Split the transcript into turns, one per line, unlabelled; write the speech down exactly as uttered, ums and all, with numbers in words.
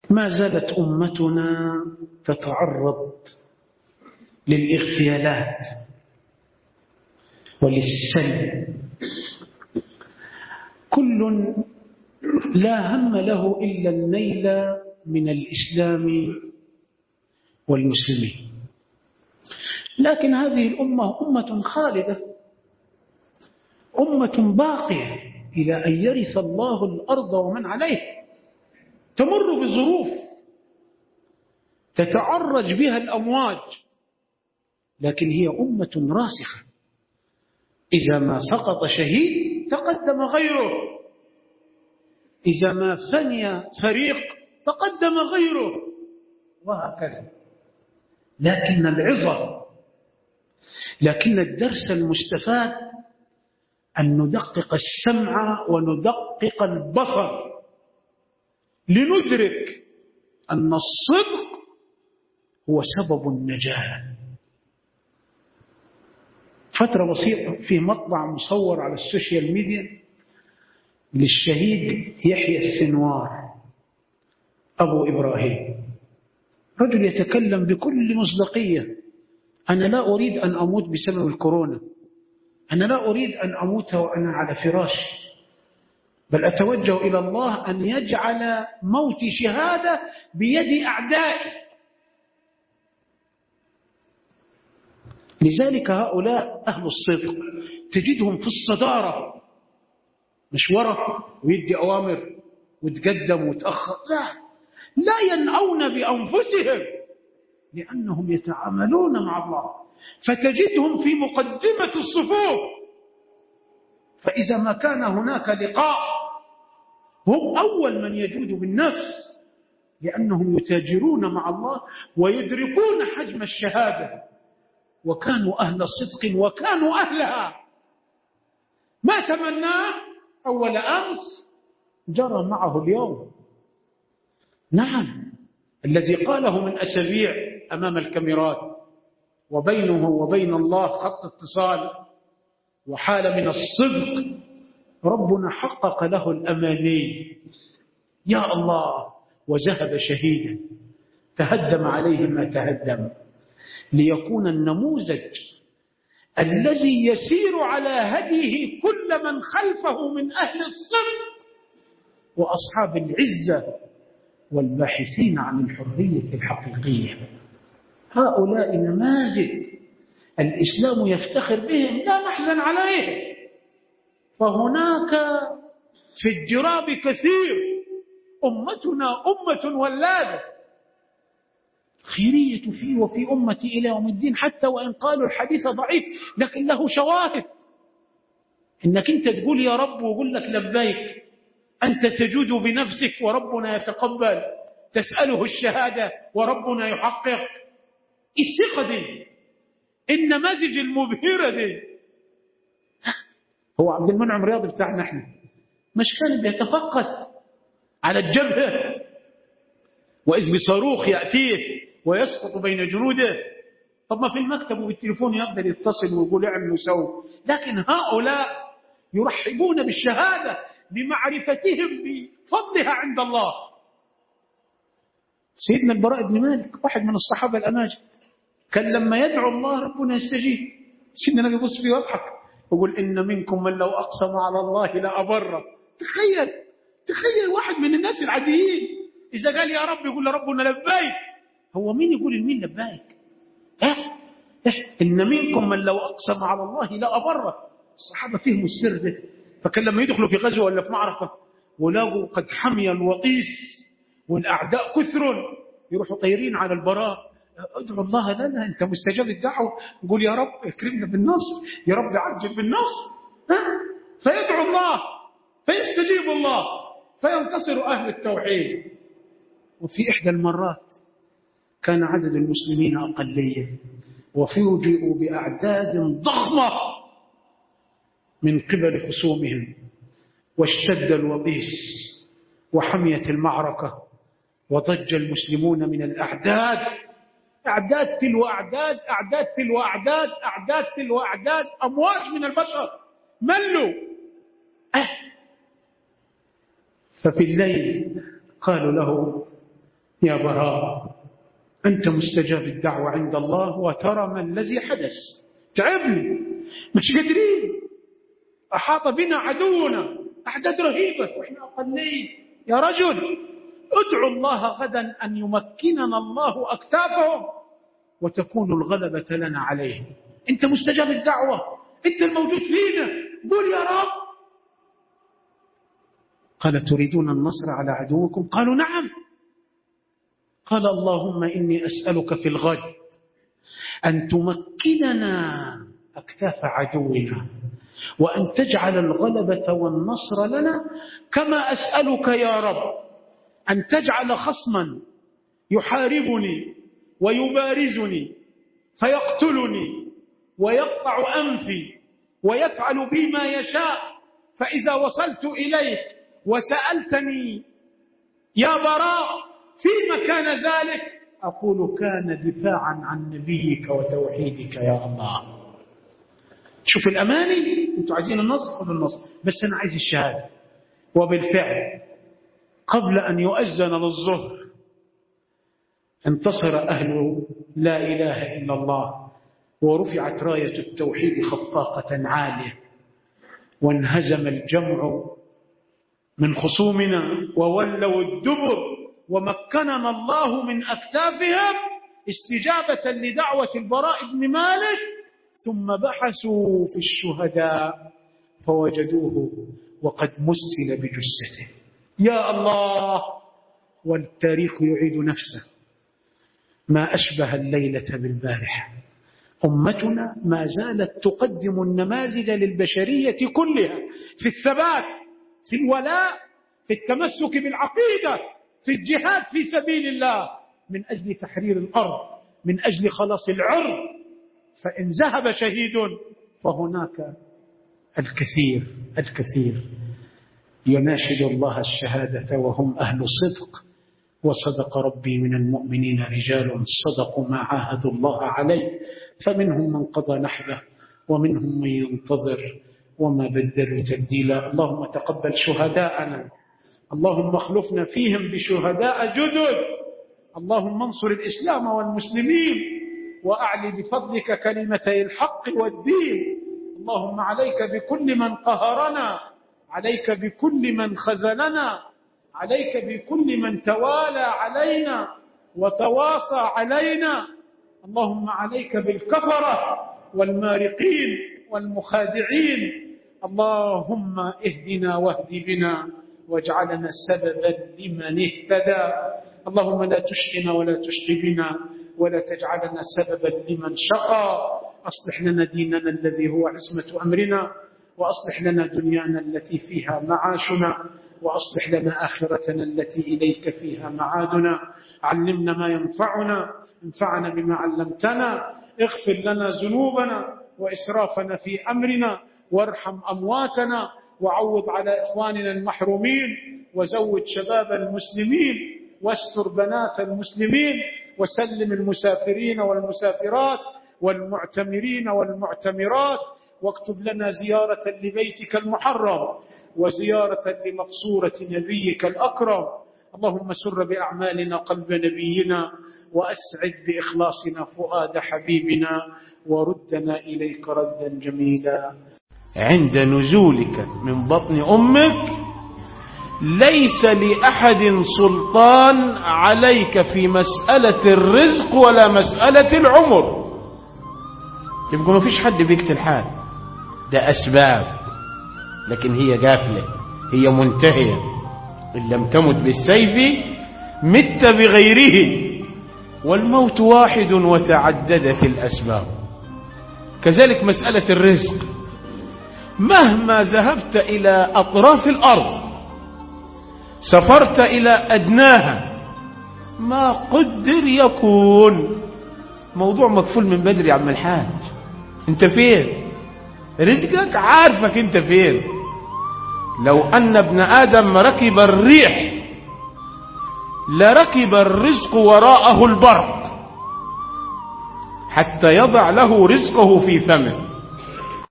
ما زالت أمتنا تتعرض للاغتيالات وللسلب، كل لا هم له إلا النيل من الإسلام والمسلمين. لكن هذه الأمة أمة خالدة، أمة باقية إلى أن يرث الله الأرض ومن عليه، تمر بظروف تتعرج بها الأمواج، لكن هي أمة راسخة. إذا ما سقط شهيد تقدم غيره، إذا ما فني فريق تقدم غيره، وهكذا. لكن العظة، لكن الدرس المستفاد أن ندقق السمع وندقق البصر لندرك أن الصدق هو سبب النجاة. فترة بسيطة في مطبع مصور على السوشيال ميديا للشهيد يحيى السنوار أبو إبراهيم، رجل يتكلم بكل مصداقية: أنا لا أريد أن أموت بسبب الكورونا، أنا لا أريد أن أموت وأنا على فراشي، بل أتوجه إلى الله أن يجعل موتي شهادة بيد أعدائي. لذلك هؤلاء أهل الصدق تجدهم في الصدارة، مش وراء ويدي أوامر وتقدم وتأخر، لا لا ينأون بأنفسهم لأنهم يتعاملون مع الله، فتجدهم في مقدمة الصفوف. فإذا ما كان هناك لقاء هم أول من يجود بالنفس، لأنهم يتاجرون مع الله ويدركون حجم الشهادة، وكانوا أهل صدق وكانوا أهلها. ما تمناه أول أمس جرى معه اليوم. نعم، الذي قاله من أسابيع أمام الكاميرات وبينه وبين الله خط اتصال وحال من الصدق، ربنا حقق له الأماني. يا الله، وذهب شهيدا تهدم عليه ما تهدم، ليكون النموذج الذي يسير على هديه كل من خلفه من أهل الصدق وأصحاب العزة والباحثين عن الحرية الحقيقية. هؤلاء نماذج الإسلام يفتخر بهم، لا نحزن عليهم. فهناك في الجراب كثير، أمتنا أمة ولادة، خيرية فيه وفي أمتي إلى يوم الدين، حتى وإن قالوا الحديث ضعيف لكن له شواهد. إنك أنت تقول يا رب ويقول لك لبيك، أنت تجود بنفسك وربنا يتقبل، تسأله الشهادة وربنا يحقق. الثقة دي، النماذج المبهرة دي. هو عبد المنعم رياض بتاعنا احنا مش كان بيتفقد على الجبهة وإذ بصاروخ يأتيه ويسقط بين جنوده؟ طب ما في المكتب وبالتليفون يقدر يتصل ويقول اعمل وسوي. لكن هؤلاء يرحبون بالشهادة لمعرفتهم بفضلها عند الله. سيدنا البراء بن مالك واحد من الصحابة الأماجد، كان لما يدعو الله ربنا يستجيب. سيدنا النبي يبص فيه ويضحك ويقول إن منكم من لو أقسم على الله لأبره. تخيل تخيل واحد من الناس العاديين إذا قال يا رب يقول لربنا لبيك. هو مين يقول المين لبيك؟ ها؟ إن منكم من لو أقسم على الله لأبره. الصحابة فيهم السر ده، فكان لما يدخلوا في غزوة ولا في معركة ولاقوا قد حمي الوطيس والأعداء كثر، يروحوا طيرين على البراء: ادعو الله لنا، أنت مستجاب الدعوة، يقول يا رب اكرمنا بالنصر، يا رب عجل بالنصر. ها؟ فيدعو الله فيستجيب الله فينتصر أهل التوحيد. وفي إحدى المرات كان عدد المسلمين أقلية وفوجئوا بأعداد ضخمة من قبل خصومهم، واشتد الوطيس وحميت المعركة وضج المسلمون من الأعداد، أعداد تلو أعداد، أعداد تلو أعداد، أعداد تلو أعداد، أمواج من البشر ملوا. أه. ففي الليل قالوا له يا براء، أنت مستجاب الدعوة عند الله، وترى ما الذي حدث. تعبني، مش قادرين، أحاط بنا عدونا، أعداد رهيبة وإحنا أقلين. يا رجل، ادعو الله غدا أن يمكننا الله أكتافهم وتكون الغلبة لنا عليهم. أنت مستجاب الدعوة، أنت الموجود فينا، قول يا رب. قال تريدون النصر على عدوكم؟ قالوا نعم. قال اللهم إني أسألك في الغد أن تمكننا أكتاف عدونا، وأن تجعل الغلبة والنصر لنا، كما أسألك يا رب أن تجعل خصما يحاربني ويبارزني فيقتلني ويقطع أنفي ويفعل بي ما يشاء، فإذا وصلت إليك وسألتني يا براء فيما كان ذلك، أقول كان دفاعا عن نبيك وتوحيدك يا الله. شوف الأماني، أنتوا عايزين النصر، خذوا النصر، بس أنا عايز الشهادة. وبالفعل قبل أن يؤذن للظهر انتصر أهل لا إله إلا الله، ورفعت راية التوحيد خفاقة عالية، وانهزم الجمع من خصومنا وولوا الدبر، ومكننا الله من أكتافهم استجابة لدعوة البراء بن مالك. ثم بحثوا في الشهداء فوجدوه وقد مسل بجثته. يا الله، والتاريخ يعيد نفسه. ما أشبه الليلة بالبارحة. أمتنا ما زالت تقدم النماذج للبشرية كلها في الثبات، في الولاء، في التمسك بالعقيدة، في الجهاد في سبيل الله، من أجل تحرير الأرض، من أجل خلاص العرض. فإن ذهب شهيد فهناك الكثير الكثير يناشد الله الشهادة وهم أهل صدق. وصدق ربي من المؤمنين رجال صدقوا ما عاهدوا الله عليه، فمنهم من قضى نحبه ومنهم من ينتظر وما بدلوا تبديلا. اللهم تقبل شهداءنا، اللهم اخلفنا فيهم بشهداء جدد. اللهم انصر الإسلام والمسلمين، وأعلي بفضلك كلمتي الحق والدين. اللهم عليك بكل من قهرنا، عليك بكل من خذلنا، عليك بكل من توالى علينا وتواصى علينا. اللهم عليك بالكفرة والمارقين والمخادعين. اللهم اهدنا واهد بنا واجعلنا سببا لمن اهتدى. اللهم لا تشقنا ولا تشق بنا ولا تجعلنا سببا لمن شقى. أصلح لنا ديننا الذي هو عصمة أمرنا، وأصلح لنا دنيانا التي فيها معاشنا، وأصلح لنا آخرتنا التي إليك فيها معادنا. علمنا ما ينفعنا، انفعنا بما علمتنا، اغفر لنا ذنوبنا وإسرافنا في أمرنا، وارحم أمواتنا، وعوض على إخواننا المحرومين، وزود شباب المسلمين، واستر بنات المسلمين، وسلم المسافرين والمسافرات والمعتمرين والمعتمرات، واكتب لنا زيارة لبيتك المحرم وزيارة لمقصورة نبيك الأكرم. اللهم سر بأعمالنا قلب نبينا، وأسعد بإخلاصنا فؤاد حبيبنا، وردنا إليك ردا جميلا. عند نزولك من بطن أمك ليس لأحد سلطان عليك في مسألة الرزق ولا مسألة العمر. يبقى ما فيش حد بيقتل حال، ده أسباب، لكن هي قافلة، هي منتهية. إن لم تمت بالسيف مت بغيره، والموت واحد وتعددت الأسباب. كذلك مسألة الرزق، مهما ذهبت إلى أطراف الأرض، سافرت إلى أدناها، ما قدر يكون. موضوع مكفول من بدري يا عم الحاج. انت فين؟ رزقك عارفك انت فين. لو أن ابن آدم ركب الريح لركب الرزق وراءه البرق حتى يضع له رزقه في فمه.